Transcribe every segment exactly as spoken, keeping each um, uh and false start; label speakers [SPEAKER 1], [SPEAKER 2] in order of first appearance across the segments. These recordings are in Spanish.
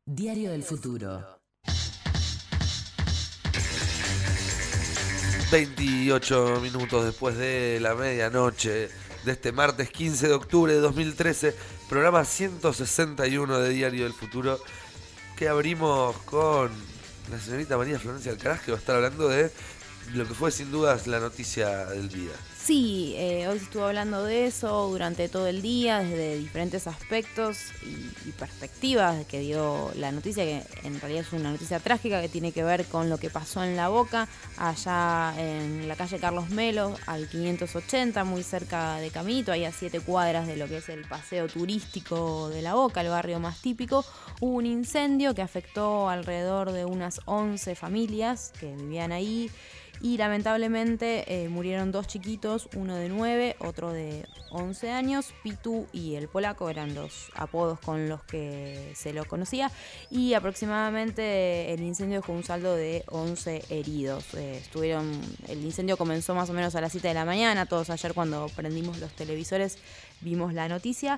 [SPEAKER 1] Diario del Futuro.
[SPEAKER 2] veintiocho minutos después de la medianoche de este martes quince de octubre de dos mil trece, programa ciento sesenta y uno de Diario del Futuro, que abrimos con la señorita María Florencia Alcaraz, que va a estar hablando de lo que fue sin dudas la noticia del día.
[SPEAKER 3] Sí, eh, hoy se estuvo hablando de eso durante todo el día, desde diferentes aspectos y, y perspectivas que dio la noticia, que en realidad es una noticia trágica que tiene que ver con lo que pasó en La Boca, allá en la calle Carlos Melo, al quinientos ochenta, muy cerca de Caminito, ahí a siete cuadras de lo que es el paseo turístico de La Boca, el barrio más típico. Hubo un incendio que afectó alrededor de unas once familias que vivían ahí. Y lamentablemente eh, murieron dos chiquitos, uno de nueve, otro de once años. Pitu y el polaco eran los apodos con los que se lo conocía. Y aproximadamente el incendio dejó un saldo de once heridos. Eh, estuvieron, el incendio comenzó más o menos a las siete de la mañana. Todos ayer cuando prendimos los televisores vimos la noticia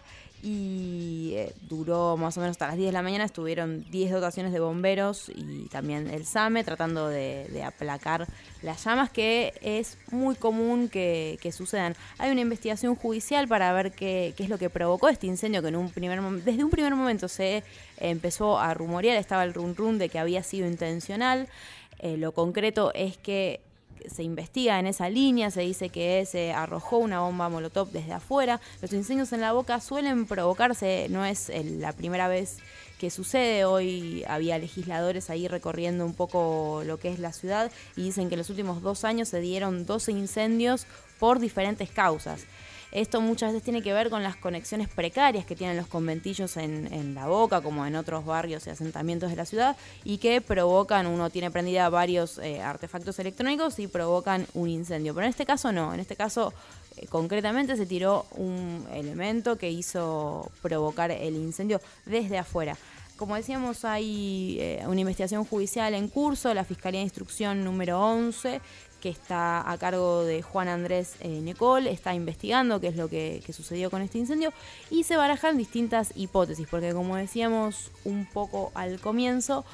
[SPEAKER 3] y eh, duró más o menos hasta las diez de la mañana. Estuvieron diez dotaciones de bomberos y también el SAME tratando de, de aplacar las llamas, que es muy común que, que sucedan. Hay una investigación judicial para ver qué, qué es lo que provocó este incendio, que en un primer desde un primer momento se empezó a rumorear, estaba el run run de que había sido intencional. Eh, lo concreto es que se investiga en esa línea, se dice que se arrojó una bomba molotov desde afuera. Los incendios en La Boca suelen provocarse, no es el, la primera vez que sucede. Hoy había legisladores ahí recorriendo un poco lo que es la ciudad y dicen que en los últimos dos años se dieron doce incendios por diferentes causas. Esto muchas veces tiene que ver con las conexiones precarias que tienen los conventillos en, en La Boca, como en otros barrios y asentamientos de la ciudad, y que provocan, uno tiene prendida varios eh, artefactos electrónicos y provocan un incendio. Pero en este caso no, en este caso eh, concretamente se tiró un elemento que hizo provocar el incendio desde afuera. Como decíamos, hay eh, una investigación judicial en curso, la Fiscalía de Instrucción número once, que está a cargo de Juan Andrés eh, Necol, está investigando qué es lo que, que sucedió con este incendio y se barajan distintas hipótesis, porque como decíamos un poco al comienzo,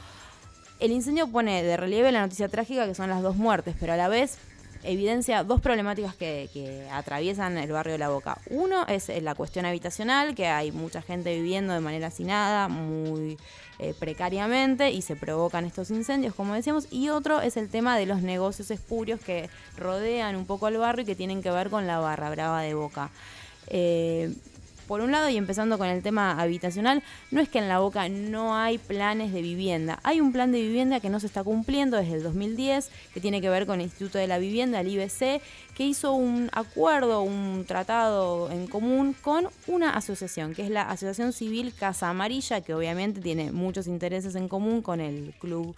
[SPEAKER 3] el incendio pone de relieve la noticia trágica que son las dos muertes, pero a la vez evidencia dos problemáticas que, que atraviesan el barrio de La Boca. Uno es la cuestión habitacional, que hay mucha gente viviendo de manera hacinada, muy eh, precariamente, y se provocan estos incendios, como decíamos. Y otro es el tema de los negocios espurios que rodean un poco al barrio y que tienen que ver con la barra brava de Boca. Eh, Por un lado, y empezando con el tema habitacional, no es que en La Boca no hay planes de vivienda. Hay un plan de vivienda que no se está cumpliendo desde el dos mil diez, que tiene que ver con el Instituto de la Vivienda, el I B C, que hizo un acuerdo, un tratado en común con una asociación, que es la Asociación Civil Casa Amarilla, que obviamente tiene muchos intereses en común con el club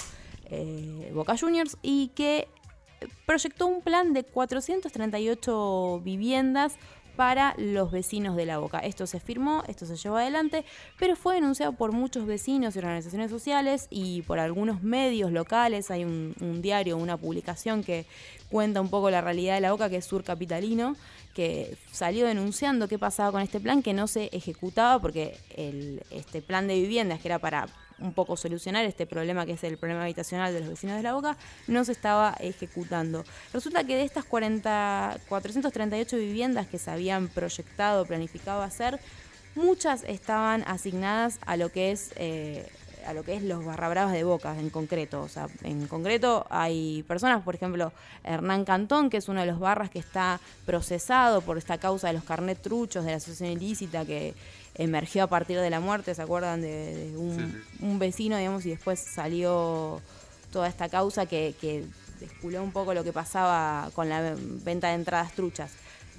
[SPEAKER 3] eh, Boca Juniors, y que proyectó un plan de cuatrocientas treinta y ocho viviendas para los vecinos de La Boca. Esto se firmó, esto se llevó adelante, pero fue denunciado por muchos vecinos y organizaciones sociales y por algunos medios locales. Hay un, un diario, una publicación que cuenta un poco la realidad de La Boca, que es Sur Capitalino, que salió denunciando qué pasaba con este plan, que no se ejecutaba porque el, este plan de viviendas, que era para un poco solucionar este problema que es el problema habitacional de los vecinos de La Boca, no se estaba ejecutando. Resulta que de estas cuarenta, cuatrocientas treinta y ocho viviendas que se habían proyectado, planificado hacer, muchas estaban asignadas a lo que es eh, a lo que es los barra bravas de Boca en concreto. O sea, en concreto hay personas, por ejemplo, Hernán Cantón, que es uno de los barras que está procesado por esta causa de los carnet truchos de la asociación ilícita que emergió a partir de la muerte, ¿se acuerdan? De, de un, sí, sí. un vecino, digamos, y después salió toda esta causa que, que desculó un poco lo que pasaba con la venta de entradas truchas.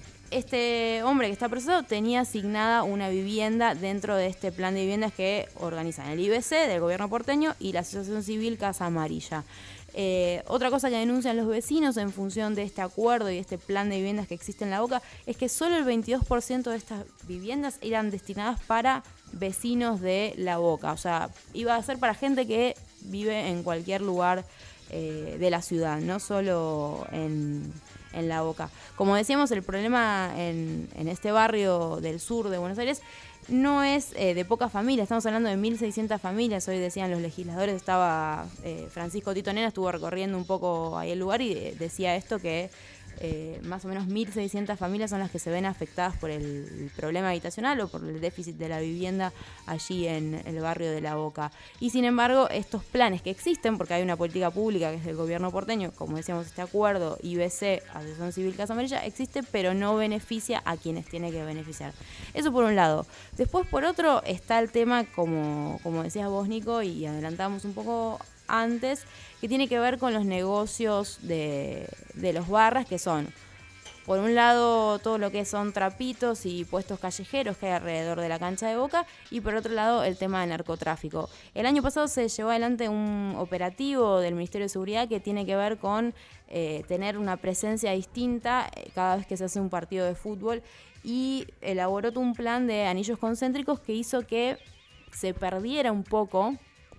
[SPEAKER 3] Este hombre que está procesado tenía asignada una vivienda dentro de este plan de viviendas que organizan el I B C del gobierno porteño y la Asociación Civil Casa Amarilla. Eh, otra cosa que denuncian los vecinos en función de este acuerdo y este plan de viviendas que existe en La Boca es que solo el veintidós por ciento de estas viviendas eran destinadas para vecinos de La Boca. O sea, iba a ser para gente que vive en cualquier lugar eh, de la ciudad, no solo en, en La Boca. Como decíamos, el problema en, en este barrio del sur de Buenos Aires no es eh, de pocas familias, estamos hablando de mil seiscientas familias, hoy decían los legisladores, estaba eh, Francisco Tito Nena, estuvo recorriendo un poco ahí el lugar y eh, decía esto que eh, más o menos mil seiscientas familias son las que se ven afectadas por el, el problema habitacional o por el déficit de la vivienda allí en el barrio de La Boca. Y sin embargo, estos planes que existen, porque hay una política pública que es del gobierno porteño, como decíamos, este acuerdo I B C, Asociación Civil Casa Amarilla, existe, pero no beneficia a quienes tiene que beneficiar. Eso por un lado. Después, por otro, está el tema, como, como decías vos, Nico, y adelantamos un poco antes, que tiene que ver con los negocios de, de los barras, que son, por un lado, todo lo que son trapitos y puestos callejeros que hay alrededor de la cancha de Boca, y por otro lado, el tema del narcotráfico. El año pasado se llevó adelante un operativo del Ministerio de Seguridad que tiene que ver con eh, tener una presencia distinta cada vez que se hace un partido de fútbol, y elaboró un plan de anillos concéntricos que hizo que se perdiera un poco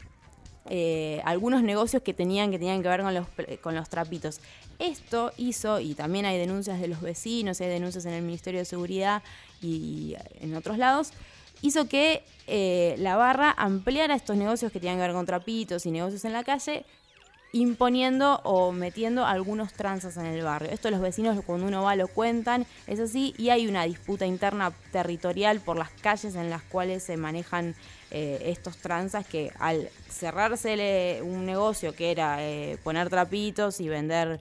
[SPEAKER 3] eh, algunos negocios que tenían que tenían que ver con los, con los trapitos. Esto hizo, y también hay denuncias de los vecinos, hay denuncias en el Ministerio de Seguridad y en otros lados, hizo que eh, la barra ampliara estos negocios que tenían que ver con trapitos y negocios en la calle, imponiendo o metiendo algunos tranzas en el barrio. Esto los vecinos, cuando uno va, lo cuentan, es así, y hay una disputa interna territorial por las calles en las cuales se manejan eh, estos tranzas, que al cerrársele un negocio que era eh, poner trapitos y vender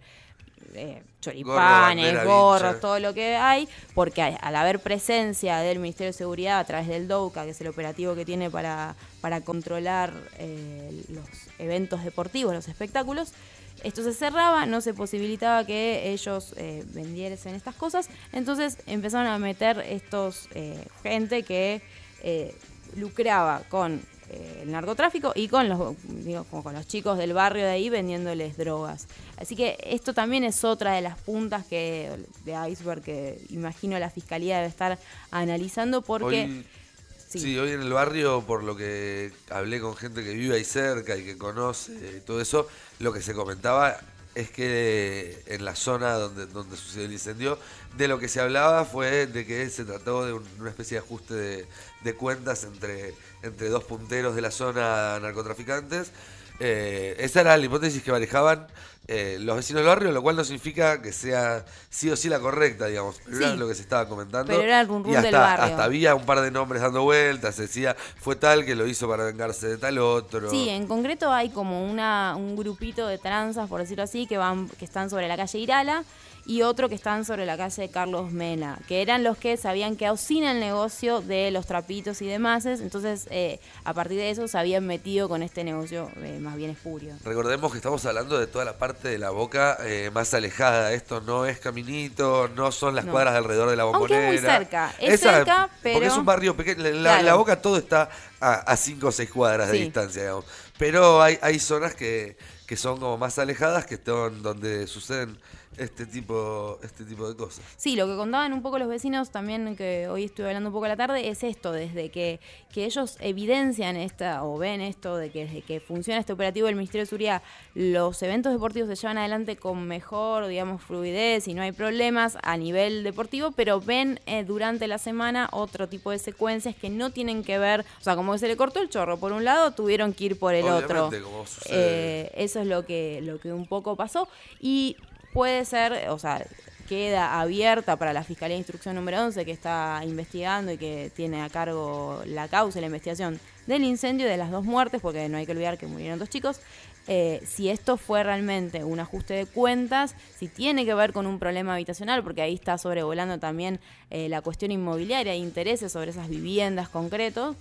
[SPEAKER 3] eh, choripanes,
[SPEAKER 2] Gorro,
[SPEAKER 3] gorros,
[SPEAKER 2] vincha.
[SPEAKER 3] todo lo que hay, porque al haber presencia del Ministerio de Seguridad a través del DOUCA, que es el operativo que tiene para, para controlar eh, los eventos deportivos, los espectáculos, esto se cerraba, no se posibilitaba que ellos eh, vendiesen estas cosas, entonces empezaron a meter estos eh, gente que eh, lucraba con eh, el narcotráfico y con los, digo, como con los chicos del barrio de ahí vendiéndoles drogas. Así que esto también es otra de las puntas que de iceberg que imagino la Fiscalía debe estar analizando, porque
[SPEAKER 2] Hoy,
[SPEAKER 3] sí.
[SPEAKER 2] sí, hoy en el barrio, por lo que hablé con gente que vive ahí cerca y que conoce y todo eso, lo que se comentaba es que en la zona donde, donde sucedió el incendio, de lo que se hablaba fue de que se trató de un- una especie de ajuste de, de cuentas entre, entre dos punteros de la zona narcotraficantes. Eh, esa era la hipótesis que manejaban eh, los vecinos del barrio, lo cual no significa que sea sí o sí la correcta, digamos. Pero
[SPEAKER 3] Sí.
[SPEAKER 2] era lo que se estaba comentando.
[SPEAKER 3] Pero era el run run
[SPEAKER 2] y hasta,
[SPEAKER 3] del barrio.
[SPEAKER 2] hasta había un par de nombres dando vueltas, se decía, fue tal que lo hizo para vengarse de tal otro.
[SPEAKER 3] Sí, en concreto hay como una un grupito de tranzas, por decirlo así, que van que están sobre la calle Irala, y otro que están sobre la calle Carlos Mena, que eran los que se habían quedado sin el negocio de los trapitos y demás. Entonces, eh, a partir de eso se habían metido con este negocio eh, más bien espurio.
[SPEAKER 2] Recordemos que estamos hablando de toda la parte de la Boca eh, más alejada. Esto no es Caminito, no son las
[SPEAKER 3] No.
[SPEAKER 2] cuadras alrededor de la
[SPEAKER 3] Aunque
[SPEAKER 2] Bombonera.
[SPEAKER 3] es muy cerca, es cerca, pero-
[SPEAKER 2] Porque es un barrio pequeño. La,
[SPEAKER 3] Claro.
[SPEAKER 2] la Boca todo está a, a cinco o seis cuadras de
[SPEAKER 3] Sí.
[SPEAKER 2] distancia, digamos. Pero hay, hay zonas que, que son como más alejadas, que están donde suceden este tipo, este tipo de cosas.
[SPEAKER 3] Sí, lo que contaban un poco los vecinos también, que hoy estuve hablando un poco a la tarde, es esto, desde que, que ellos evidencian esta o ven esto de que desde que funciona este operativo del Ministerio de Seguridad, los eventos deportivos se llevan adelante con mejor, digamos, fluidez y no hay problemas a nivel deportivo, pero ven eh, durante la semana otro tipo de secuencias que no tienen que ver, o sea, como que se le cortó el chorro por un lado, tuvieron que ir por el
[SPEAKER 2] Obviamente,
[SPEAKER 3] otro.
[SPEAKER 2] como sucede.
[SPEAKER 3] Eh, eso es lo que, lo que un poco pasó, y puede ser, o sea, queda abierta para la Fiscalía de Instrucción número once, que está investigando y que tiene a cargo la causa y la investigación del incendio, de las dos muertes, porque no hay que olvidar que murieron dos chicos, eh, si esto fue realmente un ajuste de cuentas, si tiene que ver con un problema habitacional, porque ahí está sobrevolando también eh, la cuestión inmobiliaria e intereses sobre esas viviendas concretos,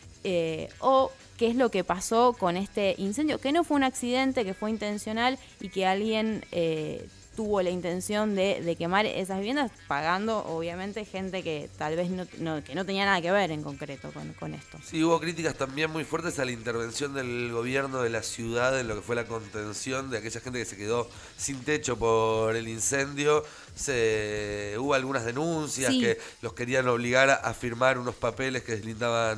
[SPEAKER 3] eh, o qué es lo que pasó con este incendio, que no fue un accidente, que fue intencional y que alguien eh, tuvo la intención de, de quemar esas viviendas, pagando obviamente gente que tal vez no, no, que no tenía nada que ver en concreto con, con esto.
[SPEAKER 2] Sí, hubo críticas también muy fuertes a la intervención del gobierno de la ciudad en lo que fue la contención de aquella gente que se quedó sin techo por el incendio. Se hubo algunas denuncias
[SPEAKER 3] Sí.
[SPEAKER 2] que los querían obligar a, a firmar unos papeles que deslindaban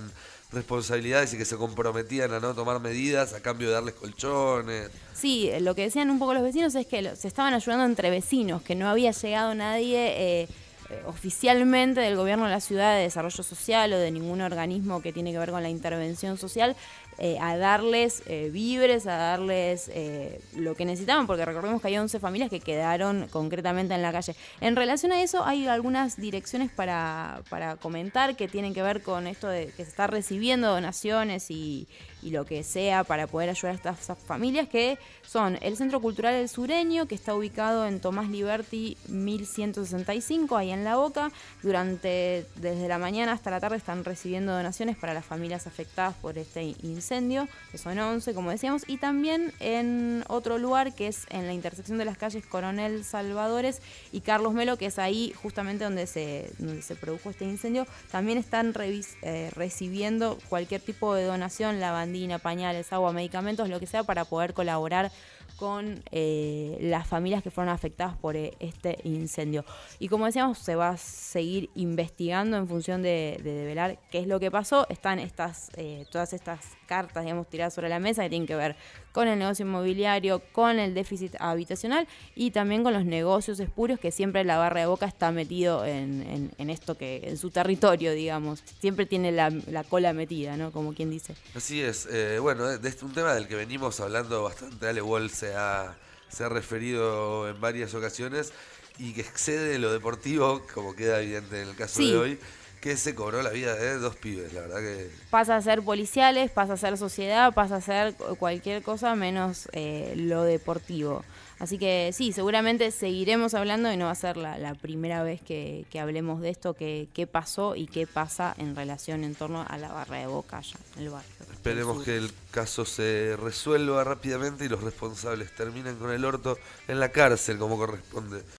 [SPEAKER 2] responsabilidades y que se comprometían a no tomar medidas a cambio de darles colchones.
[SPEAKER 3] Sí, lo que decían un poco los vecinos es que lo- se estaban ayudando entre vecinos, que no había llegado nadie eh, eh, oficialmente del gobierno de la ciudad de desarrollo social o de ningún organismo que tiene que ver con la intervención social eh, a darles eh, víveres, a darles eh, lo que necesitaban, porque recordemos que hay once familias que quedaron concretamente en la calle. En relación a eso hay algunas direcciones para, para comentar que tienen que ver con esto de que se está recibiendo donaciones y, y lo que sea para poder ayudar a estas familias, que son el Centro Cultural El Sureño, que está ubicado en Tomás Liberti mil ciento sesenta y cinco, ahí en La Boca. Durante, desde la mañana hasta la tarde están recibiendo donaciones para las familias afectadas por este incendio, que son once, como decíamos, y también en otro lugar que es en la intersección de las calles Coronel Salvadores y Carlos Melo, que es ahí justamente donde se, donde se produjo este incendio. También están revis, eh, recibiendo cualquier tipo de donación, lavandina, pañales, agua, medicamentos, lo que sea, para poder colaborar con eh, las familias que fueron afectadas por eh, este incendio. Y como decíamos, se va a seguir investigando en función de, de develar qué es lo que pasó. Están estas eh, todas estas cartas, digamos, tiradas sobre la mesa que tienen que ver con el negocio inmobiliario, con el déficit habitacional y también con los negocios espurios, que siempre la Barra de Boca está metido en, en, en esto, que en su territorio, digamos. Siempre tiene la, la cola metida, ¿no? Como quien dice.
[SPEAKER 2] Así es. Eh, bueno, de, de este, un tema del que venimos hablando bastante. Ale Wall se ha, se ha referido en varias ocasiones y que excede lo deportivo, como queda evidente en el caso
[SPEAKER 3] Sí.
[SPEAKER 2] de hoy, que se cobró la vida de dos pibes, la verdad que...
[SPEAKER 3] Pasa a ser policiales, pasa a ser sociedad, pasa a ser cualquier cosa menos eh, lo deportivo. Así que sí, seguramente seguiremos hablando y no va a ser la, la primera vez que, que hablemos de esto, que qué pasó y qué pasa en relación en torno a la Barra de Boca allá en el barrio.
[SPEAKER 2] Esperemos que el caso se resuelva rápidamente y los responsables terminen con el orto en la cárcel como corresponde.